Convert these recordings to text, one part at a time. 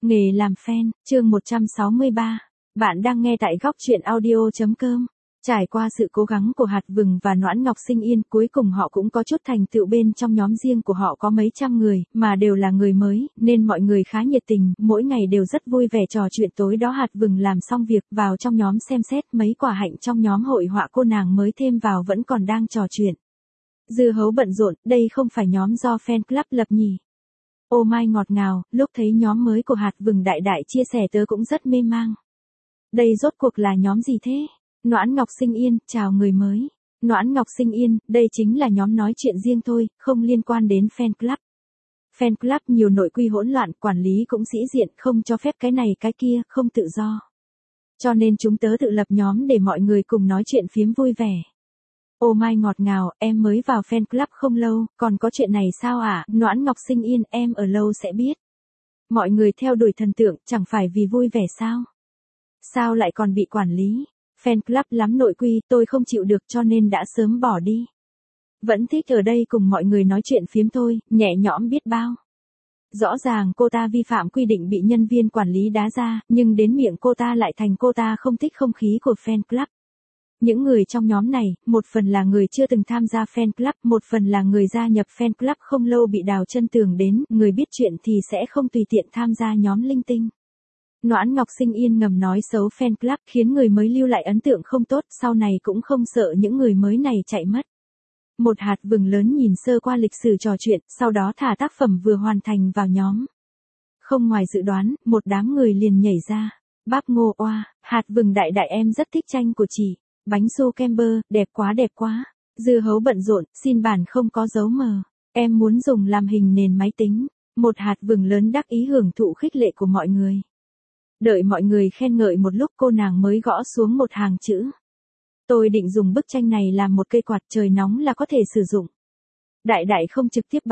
Nghề làm fan, chương 163. Bạn đang nghe tại góc truyện audio.com. Trải qua sự cố gắng của Hạt Vừng và Noãn Ngọc Sinh Yên, cuối cùng họ cũng có chút thành tựu. Bên trong nhóm riêng của họ có mấy trăm người, mà đều là người mới, nên mọi người khá nhiệt tình, mỗi ngày đều rất vui vẻ trò chuyện. Tối đó Hạt Vừng làm xong việc, vào trong nhóm xem xét, mấy quả hạnh trong nhóm hội họa cô nàng mới thêm vào vẫn còn đang trò chuyện. Dưa hấu bận rộn, đây không phải nhóm do fan club lập nhỉ? Ô mai ngọt ngào, lúc thấy nhóm mới của Hạt Vừng đại đại chia sẻ tớ cũng rất mê mang. Đây rốt cuộc là nhóm gì thế? Noãn Ngọc Sinh Yên, chào người mới. Noãn Ngọc Sinh Yên, đây chính là nhóm nói chuyện riêng thôi, không liên quan đến fan club. Fan club nhiều nội quy hỗn loạn, quản lý cũng sĩ diện, không cho phép cái này cái kia, không tự do. Cho nên chúng tớ tự lập nhóm để mọi người cùng nói chuyện phiếm vui vẻ. Ô mai ngọt ngào, em mới vào fan club không lâu, còn có chuyện này sao ạ? Noãn Ngọc Sinh Yên, em ở lâu sẽ biết. Mọi người theo đuổi thần tượng, chẳng phải vì vui vẻ sao? Sao lại còn bị quản lý? Fan club lắm nội quy, tôi không chịu được cho nên đã sớm bỏ đi. Vẫn thích ở đây cùng mọi người nói chuyện phiếm thôi, nhẹ nhõm biết bao. Rõ ràng cô ta vi phạm quy định bị nhân viên quản lý đá ra, nhưng đến miệng cô ta lại thành cô ta không thích không khí của fan club. Những người trong nhóm này, một phần là người chưa từng tham gia fan club, một phần là người gia nhập fan club không lâu bị đào chân tường đến, người biết chuyện thì sẽ không tùy tiện tham gia nhóm linh tinh. Noãn Ngọc Sinh Yên ngầm nói xấu fan club khiến người mới lưu lại ấn tượng không tốt, sau này cũng không sợ những người mới này chạy mất. Một Hạt Vừng lớn nhìn sơ qua lịch sử trò chuyện, sau đó thả tác phẩm vừa hoàn thành vào nhóm. Không ngoài dự đoán, một đám người liền nhảy ra. Bác Ngô oa, Hạt Vừng đại đại em rất thích tranh của chị. Bánh su kem bơ, đẹp quá đẹp quá. Dưa hấu bận rộn, xin bản không có dấu mờ. Em muốn dùng làm hình nền máy tính. Một Hạt Vừng lớn đắc ý hưởng thụ khích lệ của mọi người. Đợi mọi người khen ngợi một lúc cô nàng mới gõ xuống một hàng chữ. Tôi định dùng bức tranh này làm một cây quạt trời nóng là có thể sử dụng. Đại đại không trực tiếp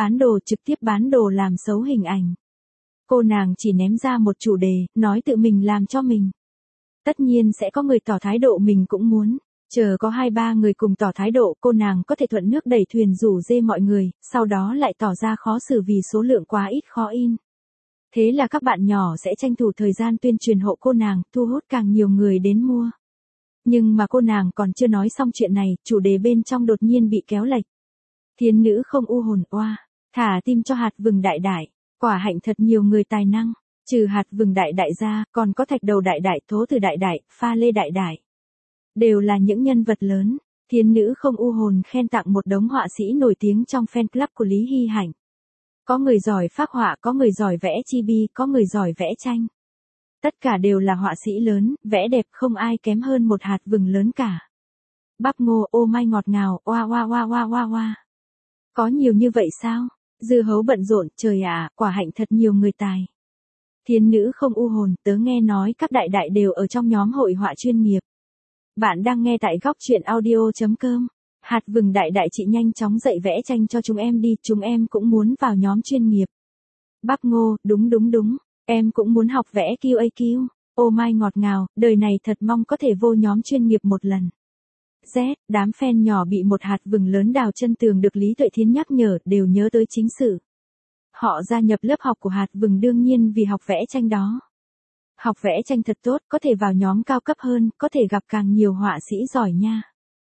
bán đồ làm xấu hình ảnh. Cô nàng chỉ ném ra một chủ đề, nói tự mình làm cho mình. Tất nhiên sẽ có người tỏ thái độ mình cũng muốn. Chờ có 2-3 người cùng tỏ thái độ, cô nàng có thể thuận nước đẩy thuyền rủ dê mọi người, sau đó lại tỏ ra khó xử vì số lượng quá ít khó in. Thế là các bạn nhỏ sẽ tranh thủ thời gian tuyên truyền hộ cô nàng, thu hút càng nhiều người đến mua. Nhưng mà cô nàng còn chưa nói xong chuyện này, chủ đề bên trong đột nhiên bị kéo lệch. Thiên nữ không u hồn oa, thả tim cho Hạt Vừng đại đại, quả hạnh thật nhiều người tài năng. Trừ Hạt Vừng đại đại ra, còn có Thạch Đầu đại đại, Thố Từ đại đại, Pha Lê đại đại. Đều là những nhân vật lớn. Thiên nữ không u hồn khen tặng một đống họa sĩ nổi tiếng trong fan club của Lý Hy Hạnh. Có người giỏi phác họa, có người giỏi vẽ chibi, có người giỏi vẽ tranh. Tất cả đều là họa sĩ lớn, vẽ đẹp không ai kém hơn một Hạt Vừng lớn cả. Bắp Ngô ô mai ngọt ngào, oa oa oa oa oa oa. Có nhiều như vậy sao? Dưa hấu bận rộn, trời ạ, quả hạnh thật nhiều người tài. Thiên nữ không u hồn, tớ nghe nói các đại đại đều ở trong nhóm hội họa chuyên nghiệp. Bạn đang nghe tại góc truyện audio.com. Hạt Vừng đại đại chị nhanh chóng dạy vẽ tranh cho chúng em đi, chúng em cũng muốn vào nhóm chuyên nghiệp. Bắp Ngô, đúng, em cũng muốn học vẽ QAQ. Ô mai ngọt ngào, đời này thật mong có thể vô nhóm chuyên nghiệp một lần. Z, đám fan nhỏ bị một Hạt Vừng lớn đào chân tường được Lý Tuệ Thiến nhắc nhở, đều nhớ tới chính sự. Họ gia nhập lớp học của Hạt Vừng đương nhiên vì học vẽ tranh đó. Học vẽ tranh thật tốt, có thể vào nhóm cao cấp hơn, có thể gặp càng nhiều họa sĩ giỏi nha.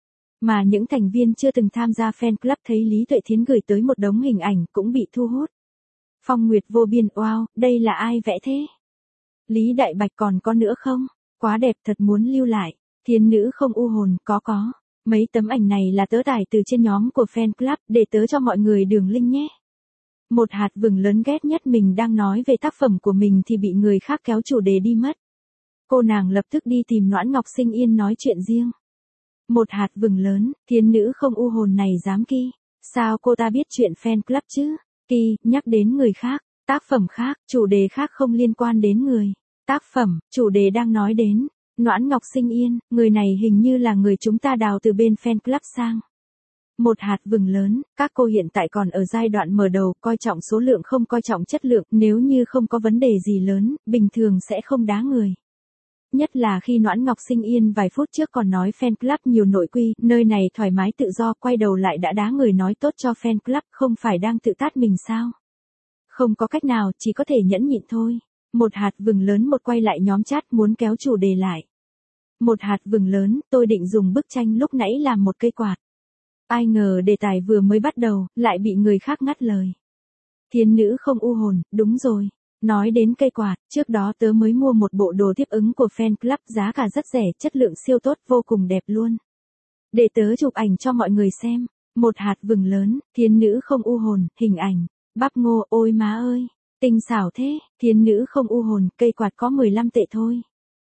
Mà những thành viên chưa từng tham gia fan club thấy Lý Tuệ Thiến gửi tới một đống hình ảnh cũng bị thu hút. Phong Nguyệt vô biên, wow, đây là ai vẽ thế? Lý Đại Bạch còn có nữa không? Quá đẹp thật muốn lưu lại. Thiên nữ không u hồn, có. Mấy tấm ảnh này là tớ tải từ trên nhóm của fan club để tớ cho mọi người đường link nhé. Một Hạt Vừng lớn ghét nhất mình đang nói về tác phẩm của mình thì bị người khác kéo chủ đề đi mất. Cô nàng lập tức đi tìm Noãn Ngọc Sinh Yên nói chuyện riêng. Một Hạt Vừng lớn, thiên nữ không u hồn này dám ki. Sao cô ta biết chuyện fan club chứ? Ki, nhắc đến người khác, tác phẩm khác, chủ đề khác không liên quan đến người. Tác phẩm, chủ đề đang nói đến. Noãn Ngọc Sinh Yên, người này hình như là người chúng ta đào từ bên fan club sang. Một Hạt Vừng lớn, các cô hiện tại còn ở giai đoạn mở đầu, coi trọng số lượng không coi trọng chất lượng, nếu như không có vấn đề gì lớn, bình thường sẽ không đá người. Nhất là khi Noãn Ngọc Sinh Yên vài phút trước còn nói fan club nhiều nội quy, nơi này thoải mái tự do, quay đầu lại đã đá người nói tốt cho fan club, không phải đang tự tát mình sao? Không có cách nào, chỉ có thể nhẫn nhịn thôi. Một hạt vừng lớn một quay lại nhóm chat muốn kéo chủ đề lại. Một hạt vừng lớn, tôi định dùng bức tranh lúc nãy làm một cây quạt. Ai ngờ đề tài vừa mới bắt đầu, lại bị người khác ngắt lời. Thiên nữ không u hồn, đúng rồi. Nói đến cây quạt, trước đó tớ mới mua một bộ đồ tiếp ứng của fan club, giá cả rất rẻ, chất lượng siêu tốt, vô cùng đẹp luôn. Để tớ chụp ảnh cho mọi người xem. Một hạt vừng lớn, thiên nữ không u hồn, hình ảnh. Bắp Ngô, ôi má ơi, tinh xảo thế, thiên nữ không u hồn, cây quạt có 15 tệ thôi.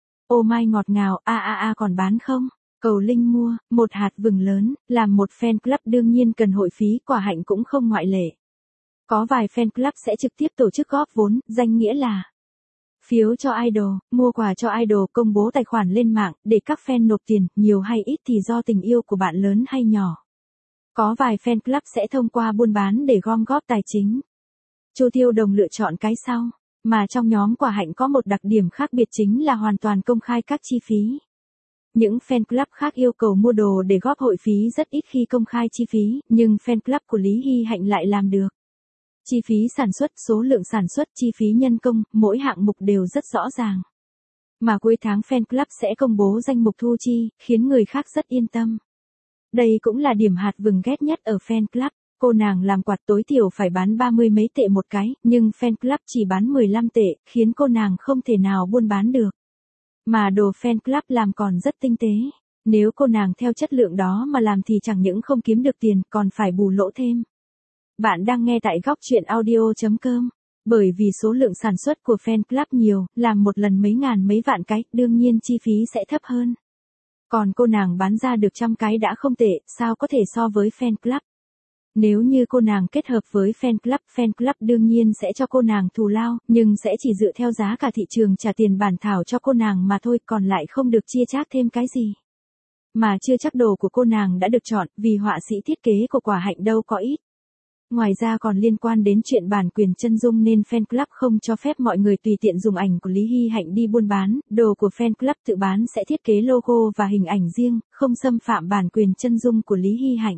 Ô mai ngọt ngào, còn bán không? Cầu Linh mua, một hạt vừng lớn, làm một fan club đương nhiên cần hội phí, Quả Hạnh cũng không ngoại lệ. Có vài fan club sẽ trực tiếp tổ chức góp vốn, danh nghĩa là phiếu cho idol, mua quà cho idol, công bố tài khoản lên mạng, để các fan nộp tiền, nhiều hay ít thì do tình yêu của bạn lớn hay nhỏ. Có vài fan club sẽ thông qua buôn bán để gom góp tài chính. Chu Tiêu Đồng lựa chọn cái sau, mà trong nhóm Quả Hạnh có một đặc điểm khác biệt chính là hoàn toàn công khai các chi phí. Những fan club khác yêu cầu mua đồ để góp hội phí rất ít khi công khai chi phí, nhưng fan club của Lý Hy Hạnh lại làm được. Chi phí sản xuất, số lượng sản xuất, chi phí nhân công, mỗi hạng mục đều rất rõ ràng. Mà cuối tháng fan club sẽ công bố danh mục thu chi, khiến người khác rất yên tâm. Đây cũng là điểm hạt vừng ghét nhất ở fan club. Cô nàng làm quạt tối thiểu phải bán 30 mấy tệ một cái, nhưng fan club chỉ bán 15 tệ, khiến cô nàng không thể nào buôn bán được. Mà đồ fan club làm còn rất tinh tế. Nếu cô nàng theo chất lượng đó mà làm thì chẳng những không kiếm được tiền, còn phải bù lỗ thêm. Bạn đang nghe tại góc truyện audio.com. Bởi vì số lượng sản xuất của fan club nhiều, làm một lần mấy ngàn mấy vạn cái, đương nhiên chi phí sẽ thấp hơn. Còn cô nàng bán ra được trăm cái đã không tệ, sao có thể so với fan club. Nếu như cô nàng kết hợp với fan club đương nhiên sẽ cho cô nàng thù lao, nhưng sẽ chỉ dựa theo giá cả thị trường trả tiền bản thảo cho cô nàng mà thôi, còn lại không được chia chác thêm cái gì. Mà chưa chắc đồ của cô nàng đã được chọn, vì họa sĩ thiết kế của Quả Hạnh đâu có ít. Ngoài ra còn liên quan đến chuyện bản quyền chân dung nên fan club không cho phép mọi người tùy tiện dùng ảnh của Lý Hy Hạnh đi buôn bán, đồ của fan club tự bán sẽ thiết kế logo và hình ảnh riêng, không xâm phạm bản quyền chân dung của Lý Hy Hạnh.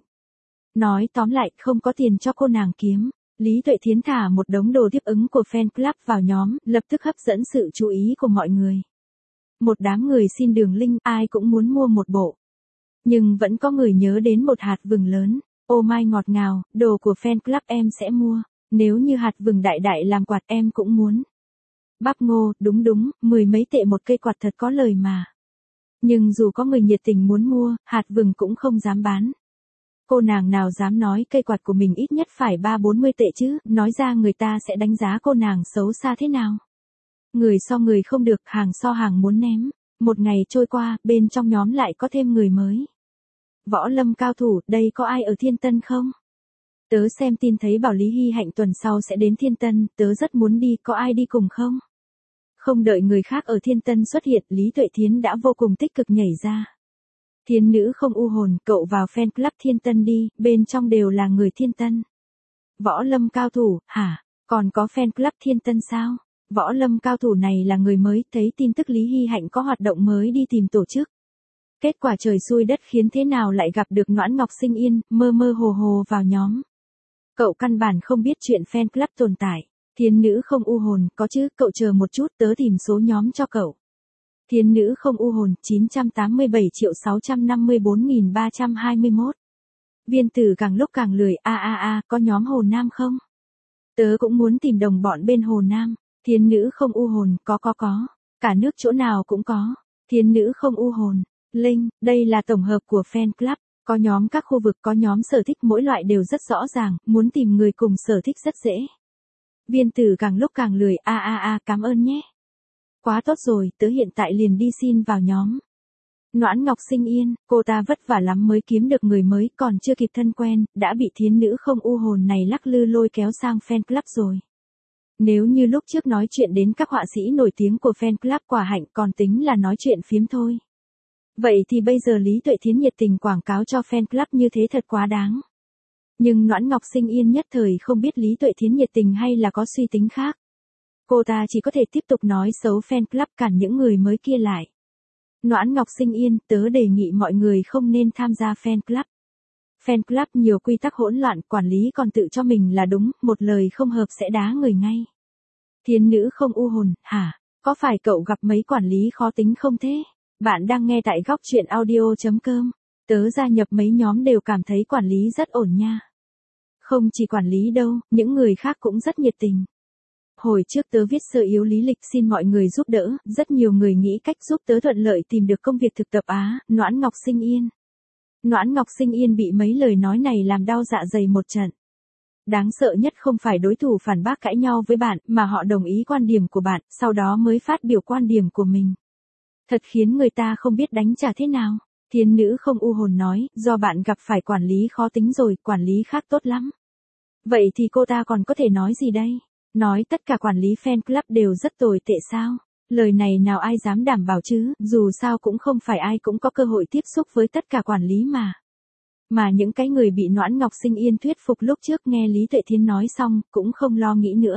Nói tóm lại, không có tiền cho cô nàng kiếm. Lý Tuệ Thiến thả một đống đồ tiếp ứng của fan club vào nhóm, lập tức hấp dẫn sự chú ý của mọi người. Một đám người xin đường link, ai cũng muốn mua một bộ. Nhưng vẫn có người nhớ đến một hạt vừng lớn. Ô mai ngọt ngào, đồ của fan club em sẽ mua. Nếu như hạt vừng đại đại làm quạt em cũng muốn. Bắp Ngô, đúng, 10 mấy tệ một cây quạt thật có lời mà. Nhưng dù có người nhiệt tình muốn mua, hạt vừng cũng không dám bán. Cô nàng nào dám nói cây quạt của mình ít nhất phải 30-40 tệ chứ, nói ra người ta sẽ đánh giá cô nàng xấu xa thế nào. Người so người không được, hàng so hàng muốn ném. Một ngày trôi qua, bên trong nhóm lại có thêm người mới. Võ lâm cao thủ, đây có ai ở Thiên Tân không? Tớ xem tin thấy bảo Lý Hy Hạnh tuần sau sẽ đến Thiên Tân, tớ rất muốn đi, có ai đi cùng không? Không đợi người khác ở Thiên Tân xuất hiện, Lý Tuệ Thiến đã vô cùng tích cực nhảy ra. Thiên nữ không u hồn, cậu vào fan club Thiên Tân đi, bên trong đều là người Thiên Tân. Võ lâm cao thủ, hả? Còn có fan club Thiên Tân sao? Võ lâm cao thủ này là người mới, thấy tin tức Lý Hy Hạnh có hoạt động mới đi tìm tổ chức. Kết quả trời xui đất khiến thế nào lại gặp được Noãn Ngọc Sinh Yên, mơ mơ hồ hồ vào nhóm. Cậu căn bản không biết chuyện fan club tồn tại. Thiên nữ không u hồn, có chứ, cậu chờ một chút, tớ tìm số nhóm cho cậu. Thiên nữ không u hồn, 987.654.321. Viên Tử càng lúc càng lười, có nhóm Hồ Nam không? Tớ cũng muốn tìm đồng bọn bên Hồ Nam. Thiên nữ không u hồn, có. Cả nước chỗ nào cũng có. Thiên nữ không u hồn. Linh, đây là tổng hợp của fan club. Có nhóm các khu vực, có nhóm sở thích, mỗi loại đều rất rõ ràng, muốn tìm người cùng sở thích rất dễ. Viên Tử càng lúc càng lười, cảm ơn nhé. Quá tốt rồi, tớ hiện tại liền đi xin vào nhóm. Noãn Ngọc Sinh Yên, cô ta vất vả lắm mới kiếm được người mới, còn chưa kịp thân quen, đã bị thiên nữ không u hồn này lắc lư lôi kéo sang fan club rồi. Nếu như lúc trước nói chuyện đến các họa sĩ nổi tiếng của fan club Quả Hạnh còn tính là nói chuyện phiếm thôi. Vậy thì bây giờ Lý Tuệ Thiến nhiệt tình quảng cáo cho fan club như thế thật quá đáng. Nhưng Noãn Ngọc Sinh Yên nhất thời không biết Lý Tuệ Thiến nhiệt tình hay là có suy tính khác. Cô ta chỉ có thể tiếp tục nói xấu fan club, cản những người mới kia lại. Noãn Ngọc Sinh Yên, tớ đề nghị mọi người không nên tham gia fan club. Fan club nhiều quy tắc hỗn loạn, quản lý còn tự cho mình là đúng, một lời không hợp sẽ đá người ngay. Thiên nữ không u hồn, hả? Có phải cậu gặp mấy quản lý khó tính không thế? Bạn đang nghe tại góc chuyện audio.com. Tớ gia nhập mấy nhóm đều cảm thấy quản lý rất ổn nha. Không chỉ quản lý đâu, những người khác cũng rất nhiệt tình. Hồi trước tớ viết sơ yếu lý lịch xin mọi người giúp đỡ, rất nhiều người nghĩ cách giúp tớ thuận lợi tìm được công việc thực tập Noãn Ngọc Sinh Yên. Noãn Ngọc Sinh Yên bị mấy lời nói này làm đau dạ dày một trận. Đáng sợ nhất không phải đối thủ phản bác cãi nhau với bạn, mà họ đồng ý quan điểm của bạn, sau đó mới phát biểu quan điểm của mình. Thật khiến người ta không biết đánh trả thế nào. Thiên nữ không u hồn nói, do bạn gặp phải quản lý khó tính rồi, quản lý khác tốt lắm. Vậy thì cô ta còn có thể nói gì đây? Nói tất cả quản lý fan club đều rất tồi tệ sao? Lời này nào ai dám đảm bảo chứ, dù sao cũng không phải ai cũng có cơ hội tiếp xúc với tất cả quản lý mà. Mà những cái người bị Noãn Ngọc Sinh Yên thuyết phục lúc trước nghe Lý Tuệ Thiến nói xong, cũng không lo nghĩ nữa.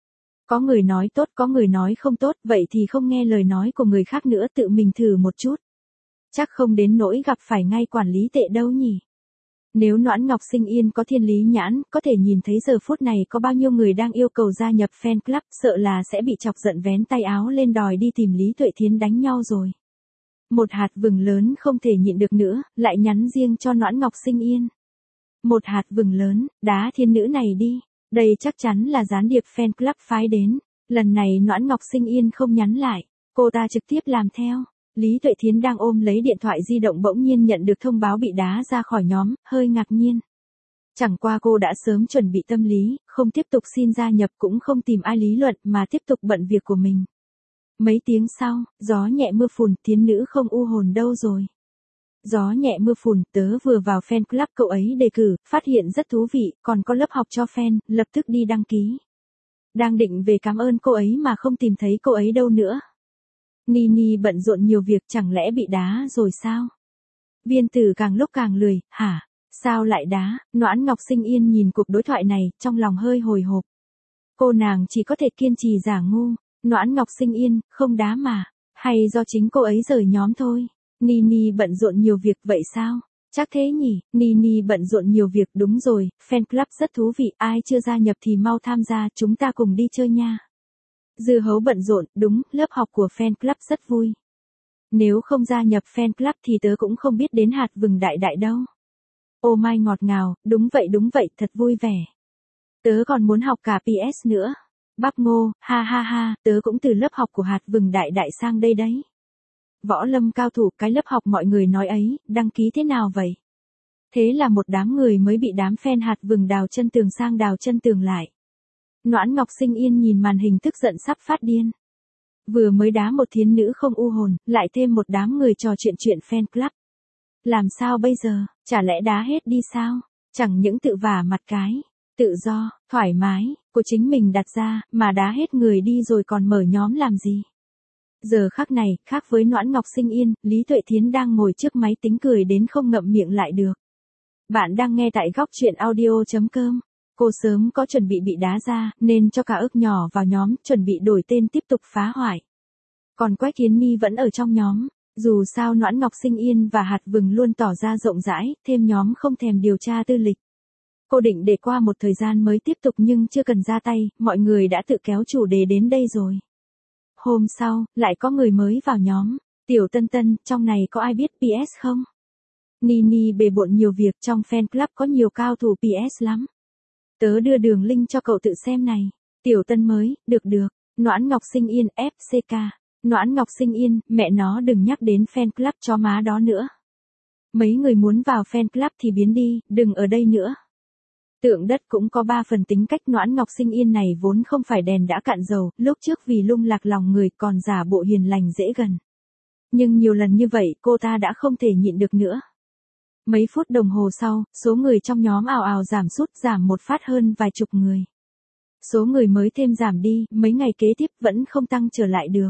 Có người nói tốt, có người nói không tốt, vậy thì không nghe lời nói của người khác nữa, tự mình thử một chút. Chắc không đến nỗi gặp phải ngay quản lý tệ đâu nhỉ. Nếu Noãn Ngọc Sinh Yên có thiên lý nhãn, có thể nhìn thấy giờ phút này có bao nhiêu người đang yêu cầu gia nhập fan club, sợ là sẽ bị chọc giận vén tay áo lên đòi đi tìm Lý Tuệ Thiến đánh nhau rồi. Một hạt vừng lớn không thể nhịn được nữa, lại nhắn riêng cho Noãn Ngọc Sinh Yên. Một hạt vừng lớn, đá thiên nữ này đi. Đây chắc chắn là gián điệp fan club phái đến. Lần này Noãn Ngọc Sinh Yên không nhắn lại, cô ta trực tiếp làm theo. Lý Tuệ Thiến đang ôm lấy điện thoại di động bỗng nhiên nhận được thông báo bị đá ra khỏi nhóm, hơi ngạc nhiên. Chẳng qua cô đã sớm chuẩn bị tâm lý, không tiếp tục xin gia nhập cũng không tìm ai lý luận mà tiếp tục bận việc của mình. Mấy tiếng sau, gió nhẹ mưa phùn, Thiến nữ không u hồn đâu rồi? Gió nhẹ mưa phùn, tớ vừa vào fan club cậu ấy đề cử, phát hiện rất thú vị, còn có lớp học cho fan, lập tức đi đăng ký. Đang định về cảm ơn cô ấy mà không tìm thấy cô ấy đâu nữa. Nini bận rộn nhiều việc, chẳng lẽ bị đá rồi sao? Viên tử càng lúc càng lười, hả? Sao lại đá? Noãn Ngọc Sinh Yên nhìn cuộc đối thoại này, trong lòng hơi hồi hộp. Cô nàng chỉ có thể kiên trì giả ngu. Noãn Ngọc Sinh Yên, không đá mà. Hay do chính cô ấy rời nhóm thôi? Nini bận rộn nhiều việc vậy sao? Chắc thế nhỉ, Nini bận rộn nhiều việc, đúng rồi, fan club rất thú vị, ai chưa gia nhập thì mau tham gia, chúng ta cùng đi chơi nha. Dư Hấu bận rộn, đúng, lớp học của fan club rất vui. Nếu không gia nhập fan club thì tớ cũng không biết đến hạt vừng đại đại đâu. Ô mai ngọt ngào, đúng vậy, thật vui vẻ. Tớ còn muốn học cả PS nữa. Bắp Ngô, ha ha ha, tớ cũng từ lớp học của hạt vừng đại đại sang đây đấy. Võ lâm cao thủ, cái lớp học mọi người nói ấy, đăng ký thế nào vậy? Thế là một đám người mới bị đám fan hạt vừng đào chân tường sang đào chân tường lại. Noãn Ngọc Sinh Yên nhìn màn hình tức giận sắp phát điên. Vừa mới đá một thiến nữ không u hồn, lại thêm một đám người trò chuyện fan club. Làm sao bây giờ, chả lẽ đá hết đi sao? Chẳng những tự vả mặt cái, tự do, thoải mái, của chính mình đặt ra, mà đá hết người đi rồi còn mở nhóm làm gì? Giờ khắc này, khác với Noãn Ngọc Sinh Yên, Lý Tuệ Thiến đang ngồi trước máy tính cười đến không ngậm miệng lại được. Bạn đang nghe tại góc chuyện audio.com. Cô sớm có chuẩn bị đá ra, nên cho cả ức nhỏ vào nhóm, chuẩn bị đổi tên tiếp tục phá hoại. Còn Quách Kiến Ni vẫn ở trong nhóm. Dù sao Noãn Ngọc Sinh Yên và hạt vừng luôn tỏ ra rộng rãi, thêm nhóm không thèm điều tra tư lịch. Cô định để qua một thời gian mới tiếp tục nhưng chưa cần ra tay, mọi người đã tự kéo chủ đề đến đây rồi. Hôm sau, lại có người mới vào nhóm. Tiểu Tân Tân, trong này có ai biết PS không? Nini bề bộn nhiều việc, trong fan club có nhiều cao thủ PS lắm. Tớ đưa đường link cho cậu tự xem này. Tiểu Tân mới, được. Noãn Ngọc Sinh Yên, FCK. Noãn Ngọc Sinh Yên, mẹ nó đừng nhắc đến fan club chó má đó nữa. Mấy người muốn vào fan club thì biến đi, đừng ở đây nữa. Tượng đất cũng có 3 phần tính cách. Noãn Ngọc Sinh Yên này vốn không phải đèn đã cạn dầu, lúc trước vì lung lạc lòng người còn giả bộ hiền lành dễ gần. Nhưng nhiều lần như vậy cô ta đã không thể nhịn được nữa. Mấy phút đồng hồ sau, số người trong nhóm ào ào giảm một phát hơn vài chục người. Số người mới thêm giảm đi, mấy ngày kế tiếp vẫn không tăng trở lại được.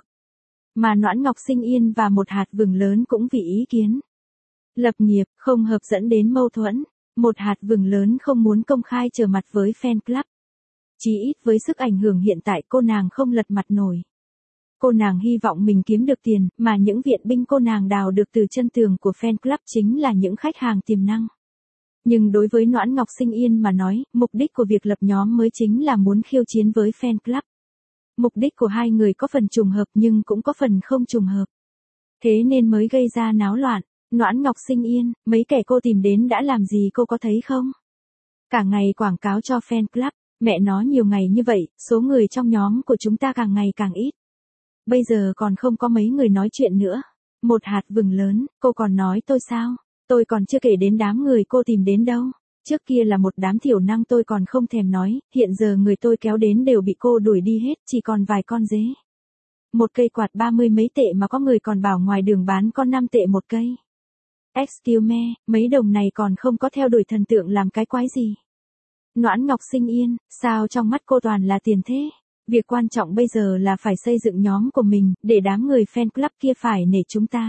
Mà Noãn Ngọc Sinh Yên và một hạt vừng lớn cũng vì ý kiến lập nghiệp không hợp dẫn đến mâu thuẫn. Một hạt vừng lớn không muốn công khai trở mặt với fan club. Chí ít với sức ảnh hưởng hiện tại cô nàng không lật mặt nổi. Cô nàng hy vọng mình kiếm được tiền, mà những viện binh cô nàng đào được từ chân tường của fan club chính là những khách hàng tiềm năng. Nhưng đối với Noãn Ngọc Sinh Yên mà nói, mục đích của việc lập nhóm mới chính là muốn khiêu chiến với fan club. Mục đích của hai người có phần trùng hợp nhưng cũng có phần không trùng hợp. Thế nên mới gây ra náo loạn. Noãn Ngọc Sinh Yên, mấy kẻ cô tìm đến đã làm gì cô có thấy không? Cả ngày quảng cáo cho fan club, mẹ nói nhiều ngày như vậy, số người trong nhóm của chúng ta càng ngày càng ít. Bây giờ còn không có mấy người nói chuyện nữa. Một hạt vừng lớn, cô còn nói tôi sao? Tôi còn chưa kể đến đám người cô tìm đến đâu. Trước kia là một đám thiểu năng tôi còn không thèm nói, hiện giờ người tôi kéo đến đều bị cô đuổi đi hết, chỉ còn vài con dế. Một cây quạt 30 mấy tệ mà có người còn bảo ngoài đường bán con 5 tệ một cây. Excuse me, mấy đồng này còn không có theo đuổi thần tượng làm cái quái gì. Noãn Ngọc Sinh Yên, sao trong mắt cô toàn là tiền thế? Việc quan trọng bây giờ là phải xây dựng nhóm của mình, để đám người fan club kia phải nể chúng ta.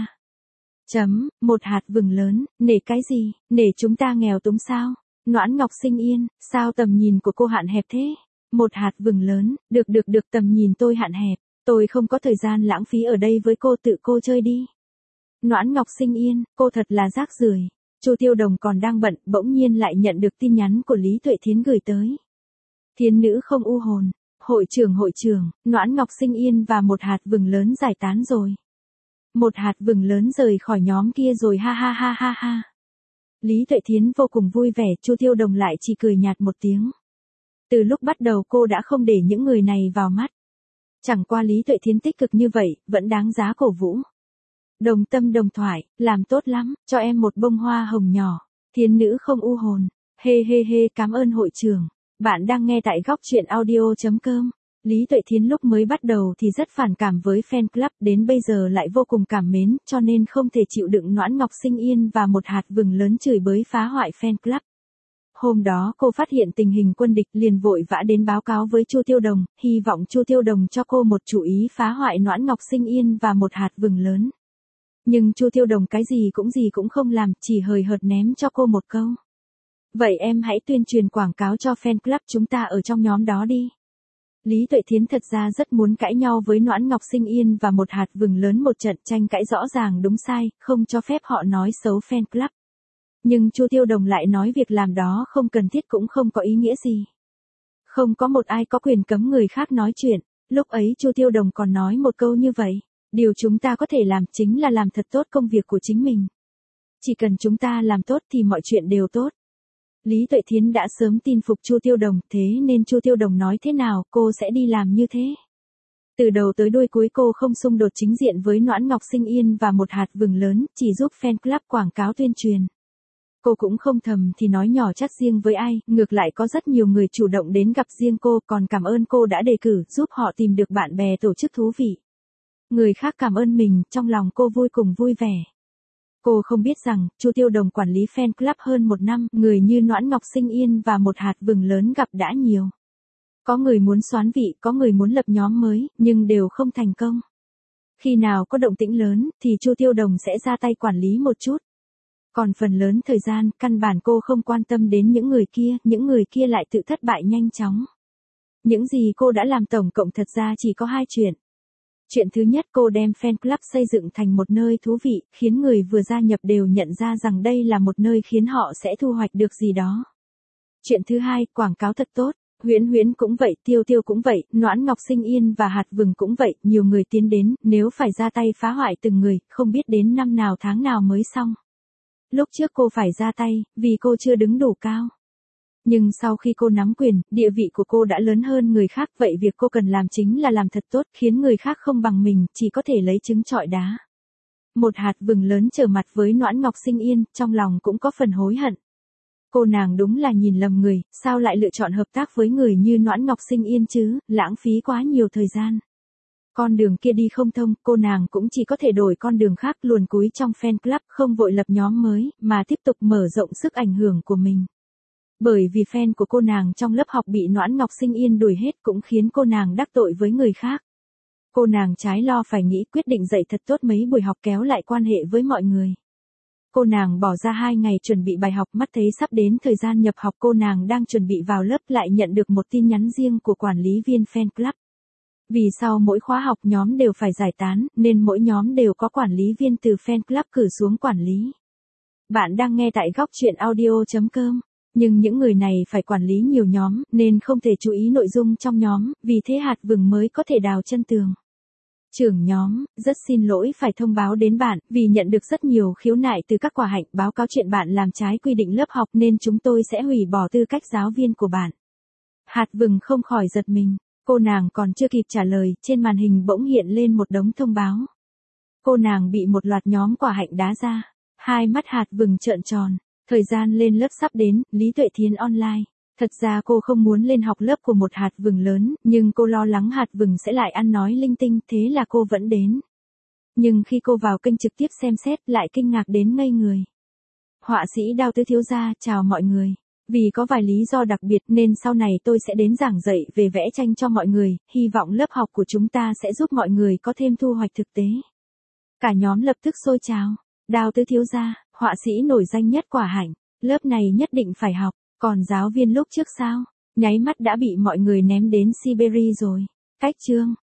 Một hạt vừng lớn, nể cái gì, nể chúng ta nghèo túng sao? Noãn Ngọc Sinh Yên, sao tầm nhìn của cô hạn hẹp thế? Một hạt vừng lớn, được tầm nhìn tôi hạn hẹp, tôi không có thời gian lãng phí ở đây với cô, tự cô chơi đi. Noãn Ngọc Sinh Yên, cô thật là rác rưởi. Chu Tiêu Đồng còn đang bận, bỗng nhiên lại nhận được tin nhắn của Lý Tuệ Thiến gửi tới. Thiến nữ không u hồn, hội trưởng, Noãn Ngọc Sinh Yên và một hạt vừng lớn giải tán rồi. Một hạt vừng lớn rời khỏi nhóm kia rồi, ha ha ha ha ha. Lý Tuệ Thiến vô cùng vui vẻ, Chu Tiêu Đồng lại chỉ cười nhạt một tiếng. Từ lúc bắt đầu cô đã không để những người này vào mắt. Chẳng qua Lý Tuệ Thiến tích cực như vậy, vẫn đáng giá cổ vũ. Đồng tâm đồng thoại, làm tốt lắm, cho em một bông hoa hồng nhỏ. Thiến nữ không u hồn. He, cảm ơn hội trưởng. Bạn đang nghe tại góc truyện audio.com. Lý Tuệ Thiến lúc mới bắt đầu thì rất phản cảm với fan club, đến bây giờ lại vô cùng cảm mến, cho nên không thể chịu đựng Noãn Ngọc Sinh Yên và một hạt vừng lớn chửi bới phá hoại fan club. Hôm đó cô phát hiện tình hình quân địch liền vội vã đến báo cáo với Chu Tiêu Đồng, hy vọng Chu Tiêu Đồng cho cô một chủ ý phá hoại Noãn Ngọc Sinh Yên và một hạt vừng lớn. Nhưng Chu Tiêu Đồng cái gì cũng không làm, chỉ hời hợt ném cho cô một câu. Vậy em hãy tuyên truyền quảng cáo cho fan club chúng ta ở trong nhóm đó đi. Lý Tuệ Thiến thật ra rất muốn cãi nhau với Noãn Ngọc Sinh Yên và một hạt vừng lớn một trận tranh cãi rõ ràng đúng sai, không cho phép họ nói xấu fan club. Nhưng Chu Tiêu Đồng lại nói việc làm đó không cần thiết cũng không có ý nghĩa gì. Không có một ai có quyền cấm người khác nói chuyện, lúc ấy Chu Tiêu Đồng còn nói một câu như vậy. Điều chúng ta có thể làm chính là làm thật tốt công việc của chính mình. Chỉ cần chúng ta làm tốt thì mọi chuyện đều tốt. Lý Tuệ Thiến đã sớm tin phục Chu Tiêu Đồng, thế nên Chu Tiêu Đồng nói thế nào, cô sẽ đi làm như thế. Từ đầu tới đuôi cuối cô không xung đột chính diện với Noãn Ngọc Sinh Yên và một hạt vừng lớn, chỉ giúp fan club quảng cáo tuyên truyền. Cô cũng không thầm thì nói nhỏ chắc riêng với ai, ngược lại có rất nhiều người chủ động đến gặp riêng cô, còn cảm ơn cô đã đề cử, giúp họ tìm được bạn bè tổ chức thú vị. Người khác cảm ơn mình, trong lòng cô vui cùng vui vẻ. Cô không biết rằng, Chu Tiêu Đồng quản lý fan club hơn một năm, người như Noãn Ngọc Sinh Yên và một hạt vừng lớn gặp đã nhiều. Có người muốn soán vị, có người muốn lập nhóm mới, nhưng đều không thành công. Khi nào có động tĩnh lớn, thì Chu Tiêu Đồng sẽ ra tay quản lý một chút. Còn phần lớn thời gian, căn bản cô không quan tâm đến những người kia lại tự thất bại nhanh chóng. Những gì cô đã làm tổng cộng thật ra chỉ có 2 chuyện. Chuyện thứ nhất, cô đem fan club xây dựng thành một nơi thú vị, khiến người vừa gia nhập đều nhận ra rằng đây là một nơi khiến họ sẽ thu hoạch được gì đó. Chuyện thứ hai, quảng cáo thật tốt. Huyễn Huyễn cũng vậy, Tiêu Tiêu cũng vậy, Noãn Ngọc Sinh Yên và hạt vừng cũng vậy, nhiều người tiến đến, nếu phải ra tay phá hoại từng người, không biết đến năm nào tháng nào mới xong. Lúc trước cô phải ra tay, vì cô chưa đứng đủ cao. Nhưng sau khi cô nắm quyền, địa vị của cô đã lớn hơn người khác, vậy việc cô cần làm chính là làm thật tốt, khiến người khác không bằng mình, chỉ có thể lấy trứng trọi đá. Một hạt vừng lớn trở mặt với Noãn Ngọc Sinh Yên, trong lòng cũng có phần hối hận. Cô nàng đúng là nhìn lầm người, sao lại lựa chọn hợp tác với người như Noãn Ngọc Sinh Yên chứ, lãng phí quá nhiều thời gian. Con đường kia đi không thông, cô nàng cũng chỉ có thể đổi con đường khác, luồn cúi trong fan club, không vội lập nhóm mới, mà tiếp tục mở rộng sức ảnh hưởng của mình. Bởi vì fan của cô nàng trong lớp học bị Noãn Ngọc Sinh Yên đuổi hết cũng khiến cô nàng đắc tội với người khác. Cô nàng trái lo phải nghĩ, quyết định dạy thật tốt mấy buổi học kéo lại quan hệ với mọi người. Cô nàng bỏ ra 2 ngày chuẩn bị bài học, mắt thấy sắp đến thời gian nhập học, cô nàng đang chuẩn bị vào lớp lại nhận được một tin nhắn riêng của quản lý viên fan club. Vì sau mỗi khóa học nhóm đều phải giải tán, nên mỗi nhóm đều có quản lý viên từ fan club cử xuống quản lý. Bạn đang nghe tại góc truyện audio.com. Nhưng những người này phải quản lý nhiều nhóm, nên không thể chú ý nội dung trong nhóm, vì thế hạt vừng mới có thể đào chân tường. Trưởng nhóm, rất xin lỗi phải thông báo đến bạn, vì nhận được rất nhiều khiếu nại từ các quả hạnh báo cáo chuyện bạn làm trái quy định lớp học nên chúng tôi sẽ hủy bỏ tư cách giáo viên của bạn. Hạt vừng không khỏi giật mình, cô nàng còn chưa kịp trả lời, trên màn hình bỗng hiện lên một đống thông báo. Cô nàng bị một loạt nhóm quả hạnh đá ra, hai mắt hạt vừng trợn tròn, thời gian lên lớp sắp đến, Lý Tuệ Thiến online. Thật ra cô không muốn lên học lớp của một hạt vừng lớn, nhưng cô lo lắng hạt vừng sẽ lại ăn nói linh tinh, thế là cô vẫn đến. Nhưng khi cô vào kênh trực tiếp xem xét lại kinh ngạc đến ngây người. Họa sĩ Đao Tứ thiếu gia, chào mọi người. Vì có vài lý do đặc biệt nên sau này tôi sẽ đến giảng dạy về vẽ tranh cho mọi người, hy vọng lớp học của chúng ta sẽ giúp mọi người có thêm thu hoạch thực tế. Cả nhóm lập tức sôi trào. Đao Tứ thiếu gia, họa sĩ nổi danh nhất quả hạnh, lớp này nhất định phải học. Còn giáo viên lúc trước sao? Nháy mắt đã bị mọi người ném đến Siberia rồi. Cách chương